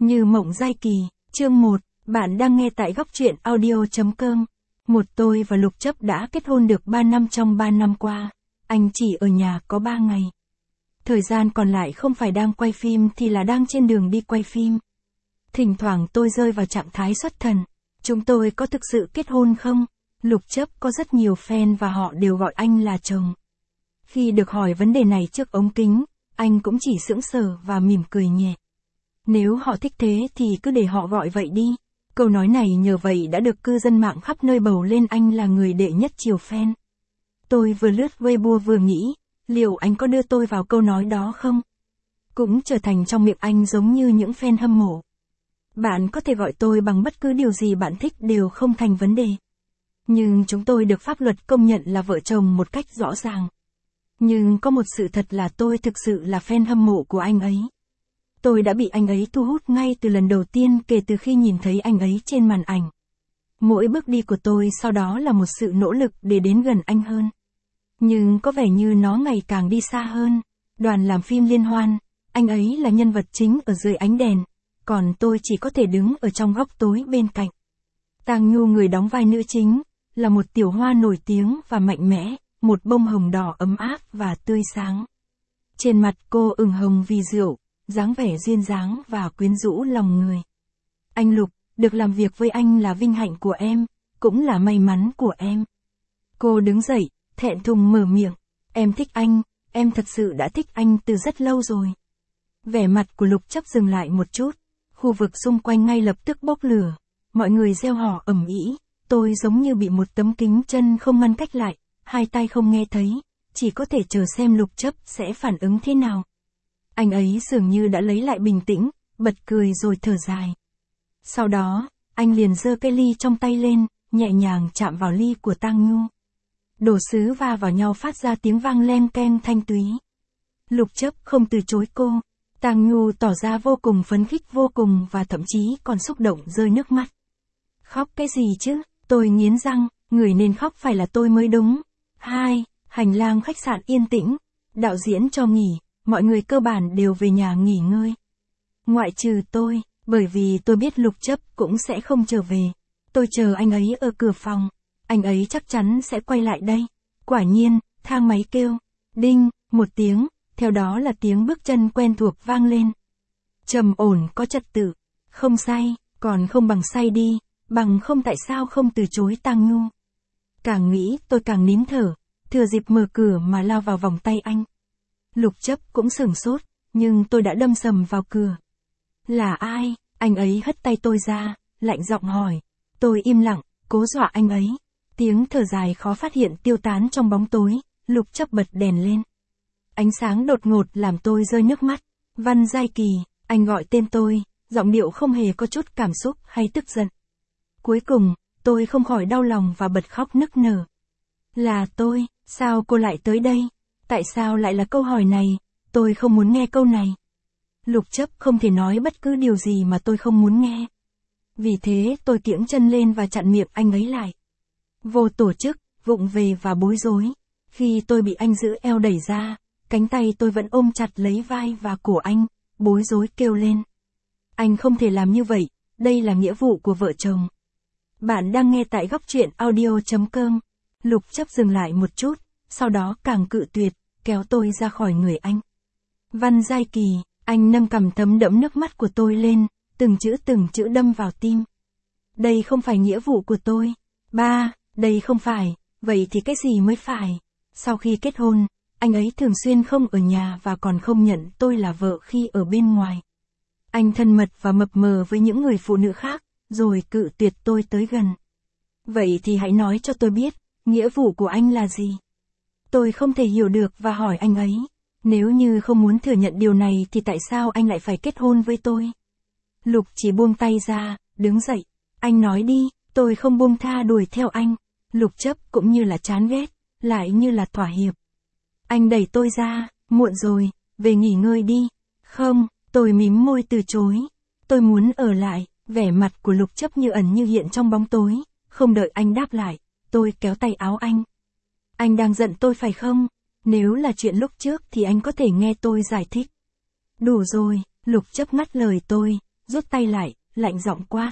Như mộng giai kỳ, chương 1, bạn đang nghe tại góc truyện audio.com. Tôi và Lục Chấp đã kết hôn được 3 năm. Trong 3 năm qua, anh chỉ ở nhà có 3 ngày. Thời gian còn lại không phải đang quay phim thì là đang trên đường đi quay phim. Thỉnh thoảng tôi rơi vào trạng thái xuất thần. Chúng tôi có thực sự kết hôn không? Lục Chấp có rất nhiều fan và họ đều gọi anh là chồng. Khi được hỏi vấn đề này trước ống kính, anh cũng chỉ sững sờ và mỉm cười nhẹ. Nếu họ thích thế thì cứ để họ gọi vậy đi. Câu nói này nhờ vậy đã được cư dân mạng khắp nơi bầu lên anh là người đệ nhất chiều fan. Tôi vừa lướt Weibo vừa nghĩ, liệu anh có đưa tôi vào câu nói đó không? Cũng trở thành trong miệng anh giống như những fan hâm mộ. Bạn có thể gọi tôi bằng bất cứ điều gì bạn thích đều không thành vấn đề. Nhưng chúng tôi được pháp luật công nhận là vợ chồng một cách rõ ràng. Nhưng có một sự thật là tôi thực sự là fan hâm mộ của anh ấy. Tôi đã bị anh ấy thu hút ngay từ lần đầu tiên kể từ khi nhìn thấy anh ấy trên màn ảnh. Mỗi bước đi của tôi sau đó là một sự nỗ lực để đến gần anh hơn. Nhưng có vẻ như nó ngày càng đi xa hơn. Đoàn làm phim liên hoan, anh ấy là nhân vật chính ở dưới ánh đèn, còn tôi chỉ có thể đứng ở trong góc tối bên cạnh. Tang Nhu, người đóng vai nữ chính, là một tiểu hoa nổi tiếng và mạnh mẽ, một bông hồng đỏ ấm áp và tươi sáng. Trên mặt cô ửng hồng vì rượu, dáng vẻ duyên dáng và quyến rũ lòng người. Anh Lục, được làm việc với anh là vinh hạnh của em, cũng là may mắn của em. Cô đứng dậy, thẹn thùng mở miệng. Em thích anh, em thật sự đã thích anh từ rất lâu rồi. Vẻ mặt của Lục Chấp dừng lại một chút, khu vực xung quanh ngay lập tức bốc lửa. Mọi người reo hò ầm ĩ, tôi giống như bị một tấm kính chân không ngăn cách lại, hai tai không nghe thấy, chỉ có thể chờ xem Lục Chấp sẽ phản ứng thế nào. Anh ấy dường như đã lấy lại bình tĩnh, bật cười rồi thở dài. Sau đó, anh liền giơ cái ly trong tay lên, nhẹ nhàng chạm vào ly của Tang Nhu. Đồ sứ va vào nhau phát ra tiếng vang len keng thanh túy. Lục Chấp không từ chối cô. Tang Nhu tỏ ra vô cùng phấn khích vô cùng và thậm chí còn xúc động rơi nước mắt. Khóc cái gì chứ? Tôi nghiến răng, người nên khóc phải là tôi mới đúng. 2. Hành lang khách sạn yên tĩnh. Đạo diễn cho nghỉ, mọi người cơ bản đều về nhà nghỉ ngơi. Ngoại trừ tôi, bởi vì tôi biết Lục Chấp cũng sẽ không trở về. Tôi chờ anh ấy ở cửa phòng. Anh ấy chắc chắn sẽ quay lại đây. Quả nhiên, thang máy kêu. Đinh, một tiếng, theo đó là tiếng bước chân quen thuộc vang lên. Trầm ổn có trật tự. Không say, còn không bằng say đi. Bằng không tại sao không từ chối Tang Nhu. Càng nghĩ tôi càng nín thở, thừa dịp mở cửa mà lao vào vòng tay anh. Lục Chấp cũng sửng sốt, nhưng tôi đã đâm sầm vào cửa. Là ai? Anh ấy hất tay tôi ra, lạnh giọng hỏi. Tôi im lặng, cố dọa anh ấy. Tiếng thở dài khó phát hiện tiêu tán trong bóng tối, Lục Chấp bật đèn lên. Ánh sáng đột ngột làm tôi rơi nước mắt. Văn Giai Kỳ, anh gọi tên tôi, giọng điệu không hề có chút cảm xúc hay tức giận. Cuối cùng, tôi không khỏi đau lòng và bật khóc nức nở. Là tôi, sao cô lại tới đây? Tại sao lại là câu hỏi này? Tôi không muốn nghe câu này. Lục Chấp không thể nói bất cứ điều gì mà tôi không muốn nghe. Vì thế tôi kiễng chân lên và chặn miệng anh ấy lại. Vô tổ chức, vụng về và bối rối. Khi tôi bị anh giữ eo đẩy ra, cánh tay tôi vẫn ôm chặt lấy vai và cổ anh, bối rối kêu lên. Anh không thể làm như vậy, đây là nghĩa vụ của vợ chồng. Bạn đang nghe tại góc truyện audio.com. Lục Chấp dừng lại một chút, sau đó càng cự tuyệt, kéo tôi ra khỏi người anh. Văn Giai Kỳ, anh nâng cằm thấm đẫm nước mắt của tôi lên, từng chữ đâm vào tim. Đây không phải nghĩa vụ của tôi. Ba, đây không phải, vậy thì cái gì mới phải? Sau khi kết hôn, anh ấy thường xuyên không ở nhà và còn không nhận tôi là vợ khi ở bên ngoài. Anh thân mật và mập mờ với những người phụ nữ khác, rồi cự tuyệt tôi tới gần. Vậy thì hãy nói cho tôi biết, nghĩa vụ của anh là gì? Tôi không thể hiểu được và hỏi anh ấy. Nếu như không muốn thừa nhận điều này thì tại sao anh lại phải kết hôn với tôi? Lục chỉ buông tay ra, đứng dậy. Anh nói đi, tôi không buông tha đuổi theo anh. Lục Chấp cũng như là chán ghét, lại như là thỏa hiệp. Anh đẩy tôi ra, muộn rồi, về nghỉ ngơi đi. Không, tôi mím môi từ chối. Tôi muốn ở lại, vẻ mặt của Lục Chấp như ẩn như hiện trong bóng tối. Không đợi anh đáp lại, tôi kéo tay áo anh. Anh đang giận tôi phải không? Nếu là chuyện lúc trước thì anh có thể nghe tôi giải thích. Đủ rồi, Lục Chấp ngắt lời tôi, rút tay lại, lạnh giọng quát.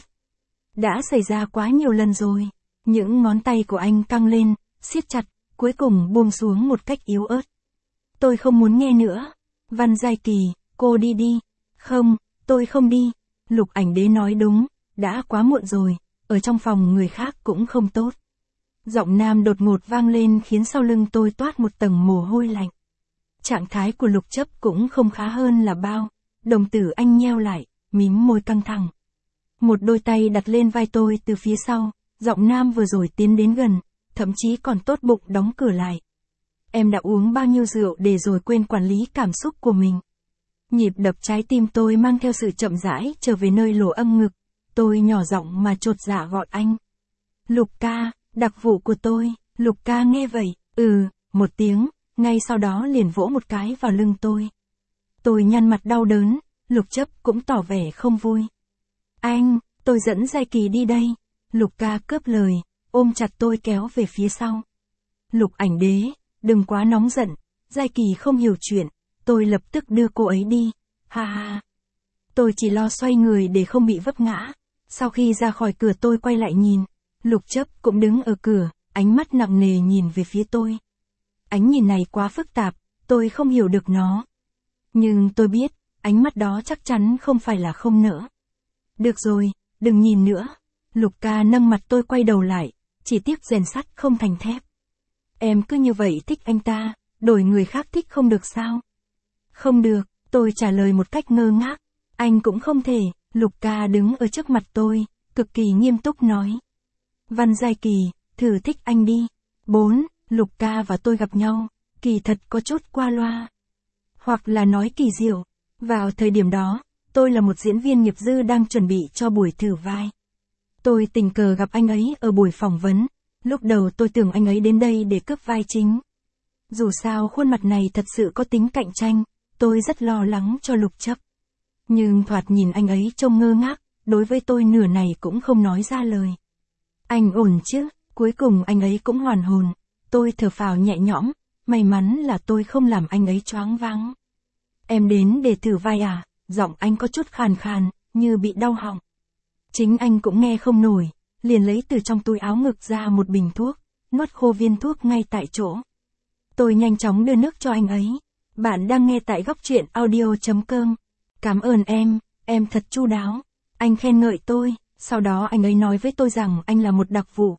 Đã xảy ra quá nhiều lần rồi. Những ngón tay của anh căng lên, siết chặt, cuối cùng buông xuống một cách yếu ớt. Tôi không muốn nghe nữa. Văn Giai Kỳ, cô đi đi. Không, tôi không đi. Lục Ảnh Đế nói đúng, đã quá muộn rồi, ở trong phòng người khác cũng không tốt. Giọng nam đột ngột vang lên khiến sau lưng tôi toát một tầng mồ hôi lạnh. Trạng thái của Lục Chấp cũng không khá hơn là bao. Đồng tử anh nheo lại, mím môi căng thẳng. Một đôi tay đặt lên vai tôi từ phía sau, giọng nam vừa rồi tiến đến gần, thậm chí còn tốt bụng đóng cửa lại. Em đã uống bao nhiêu rượu để rồi quên quản lý cảm xúc của mình. Nhịp đập trái tim tôi mang theo sự chậm rãi trở về nơi lỗ âm ngực. Tôi nhỏ giọng mà chột dạ gọi anh. Lục ca, đặc vụ của tôi. Lục ca nghe vậy, một tiếng, ngay sau đó liền vỗ một cái vào lưng tôi. Tôi nhăn mặt đau đớn, Lục Chấp cũng tỏ vẻ không vui. Anh, tôi dẫn Giai Kỳ đi đây. Lục ca cướp lời, ôm chặt tôi kéo về phía sau. Lục Ảnh Đế, đừng quá nóng giận, Giai Kỳ không hiểu chuyện, tôi lập tức đưa cô ấy đi. Ha ha. Tôi chỉ lo xoay người để không bị vấp ngã. Sau khi ra khỏi cửa tôi quay lại nhìn, Lục Chấp cũng đứng ở cửa, ánh mắt nặng nề nhìn về phía tôi. Ánh nhìn này quá phức tạp, tôi không hiểu được nó. Nhưng tôi biết, ánh mắt đó chắc chắn không phải là không nỡ. Được rồi, đừng nhìn nữa. Lục ca nâng mặt tôi quay đầu lại, chỉ tiếc rèn sắt không thành thép. Em cứ như vậy thích anh ta, đổi người khác thích không được sao? Không được, tôi trả lời một cách ngơ ngác. Anh cũng không thể. Lục ca đứng ở trước mặt tôi, cực kỳ nghiêm túc nói. Văn Giai Kỳ, thử thích anh đi. 4. Lục ca và tôi gặp nhau, kỳ thật có chút qua loa. Hoặc là nói kỳ diệu. Vào thời điểm đó, tôi là một diễn viên nghiệp dư đang chuẩn bị cho buổi thử vai. Tôi tình cờ gặp anh ấy ở buổi phỏng vấn. Lúc đầu tôi tưởng anh ấy đến đây để cướp vai chính. Dù sao khuôn mặt này thật sự có tính cạnh tranh, tôi rất lo lắng cho Lục Chấp. Nhưng thoạt nhìn anh ấy trông ngơ ngác, đối với tôi nửa này cũng không nói ra lời. Anh ổn chứ? Cuối cùng anh ấy cũng hoàn hồn. Tôi thở phào nhẹ nhõm, may mắn là tôi không làm anh ấy choáng váng. Em đến để thử vai à? Giọng anh có chút khàn khàn, như bị đau họng. Chính anh cũng nghe không nổi, liền lấy từ trong túi áo ngực ra một bình thuốc, nuốt khô viên thuốc ngay tại chỗ. Tôi nhanh chóng đưa nước cho anh ấy. Bạn đang nghe tại góc truyện audio.com. Cảm ơn em thật chu đáo. Anh khen ngợi tôi, sau đó anh ấy nói với tôi rằng anh là một đặc vụ.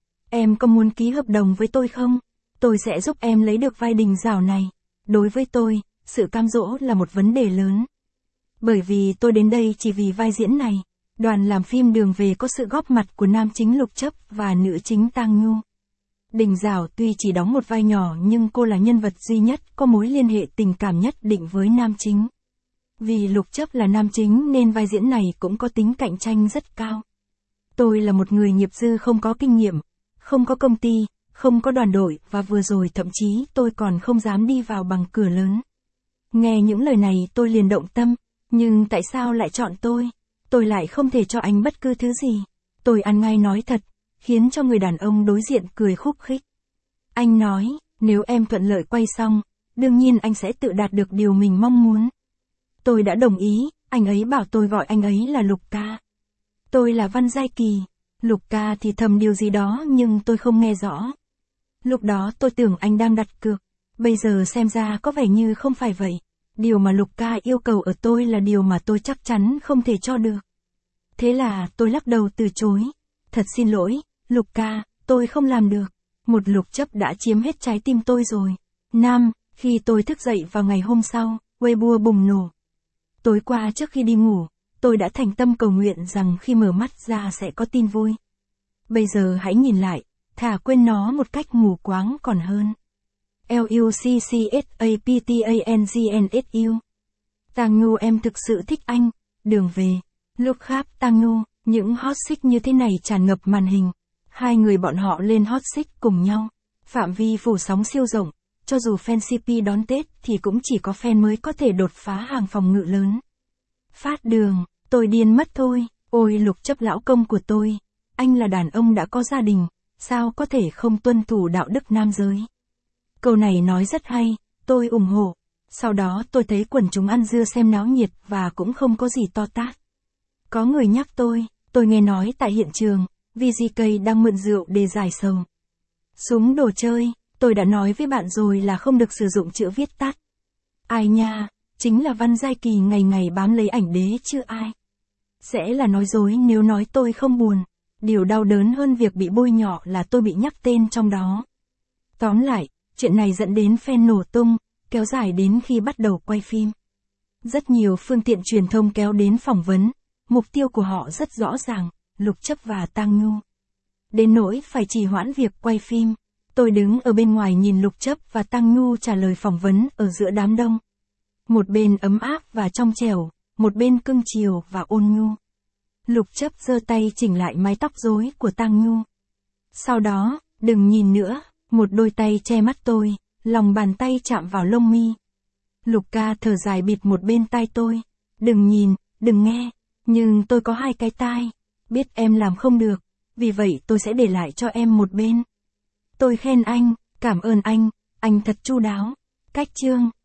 Em có muốn ký hợp đồng với tôi không? Tôi sẽ giúp em lấy được vai Đình Giảo này. Đối với tôi, sự cám dỗ là một vấn đề lớn. Bởi vì tôi đến đây chỉ vì vai diễn này. Đoàn làm phim Đường Về có sự góp mặt của nam chính Lục Chấp và nữ chính Tang Nhu. Đình Giảo tuy chỉ đóng một vai nhỏ nhưng cô là nhân vật duy nhất có mối liên hệ tình cảm nhất định với nam chính. Vì Lục Chấp là nam chính nên vai diễn này cũng có tính cạnh tranh rất cao. Tôi là một người nghiệp dư không có kinh nghiệm, không có công ty, không có đoàn đội và vừa rồi thậm chí tôi còn không dám đi vào bằng cửa lớn. Nghe những lời này tôi liền động tâm, nhưng tại sao lại chọn tôi? Tôi lại không thể cho anh bất cứ thứ gì. Tôi ăn ngay nói thật, khiến cho người đàn ông đối diện cười khúc khích. Anh nói, nếu em thuận lợi quay xong, đương nhiên anh sẽ tự đạt được điều mình mong muốn. Tôi đã đồng ý, anh ấy bảo tôi gọi anh ấy là Lục ca. Tôi là Văn Giai Kỳ. Lục ca thì thầm điều gì đó nhưng tôi không nghe rõ. Lúc đó tôi tưởng anh đang đặt cược, bây giờ xem ra có vẻ như không phải vậy. Điều mà Lục ca yêu cầu ở tôi là điều mà tôi chắc chắn không thể cho được. Thế là tôi lắc đầu từ chối. Thật xin lỗi, Lục ca, tôi không làm được. Một Lục Chấp đã chiếm hết trái tim tôi rồi. Khi tôi thức dậy vào ngày hôm sau, Weibo bùng nổ. Tối qua trước khi đi ngủ, tôi đã thành tâm cầu nguyện rằng khi mở mắt ra sẽ có tin vui. Bây giờ hãy nhìn lại, thà quên nó một cách mù quáng còn hơn. LUCCSAPTANGNSU. Tang Nhu em thực sự thích anh. Đường Về. Lúc khác Tang Nhu, những hot seat như thế này tràn ngập màn hình. Hai người bọn họ lên hot seat cùng nhau. Phạm vi phủ sóng siêu rộng. Cho dù fan CP đón Tết thì cũng chỉ có fan mới có thể đột phá hàng phòng ngự lớn. Phát Đường, tôi điên mất thôi. Ôi Lục Chấp lão công của tôi. Anh là đàn ông đã có gia đình, sao có thể không tuân thủ đạo đức nam giới? Câu này nói rất hay, tôi ủng hộ. Sau đó tôi thấy quần chúng ăn dưa xem náo nhiệt và cũng không có gì to tát. Có người nhắc tôi nghe nói tại hiện trường, VGK đang mượn rượu để giải sầu. Súng đồ chơi, tôi đã nói với bạn rồi là không được sử dụng chữ viết tắt. Ai nha, chính là Văn Giai Kỳ ngày ngày bám lấy ảnh đế chứ ai. Sẽ là nói dối nếu nói tôi không buồn. Điều đau đớn hơn việc bị bôi nhọ là tôi bị nhắc tên trong đó. Tóm lại, chuyện này dẫn đến fan nổ tung, kéo dài đến khi bắt đầu quay phim. Rất nhiều phương tiện truyền thông kéo đến phỏng vấn, mục tiêu của họ rất rõ ràng, Lục Chấp và Tang Nhu. Đến nỗi phải trì hoãn việc quay phim, tôi đứng ở bên ngoài nhìn Lục Chấp và Tang Nhu trả lời phỏng vấn ở giữa đám đông. Một bên ấm áp và trong trẻo, một bên cưng chiều và ôn nhu. Lục Chấp giơ tay chỉnh lại mái tóc rối của Tang Nhu. Sau đó, đừng nhìn nữa, một đôi tay che mắt tôi, lòng bàn tay chạm vào lông mi. Lục ca thở dài bịt một bên tai tôi. Đừng nhìn, đừng nghe, nhưng tôi có hai cái tai. Biết em làm không được, vì vậy tôi sẽ để lại cho em một bên. Tôi khen anh, cảm ơn anh thật chu đáo. Cách chương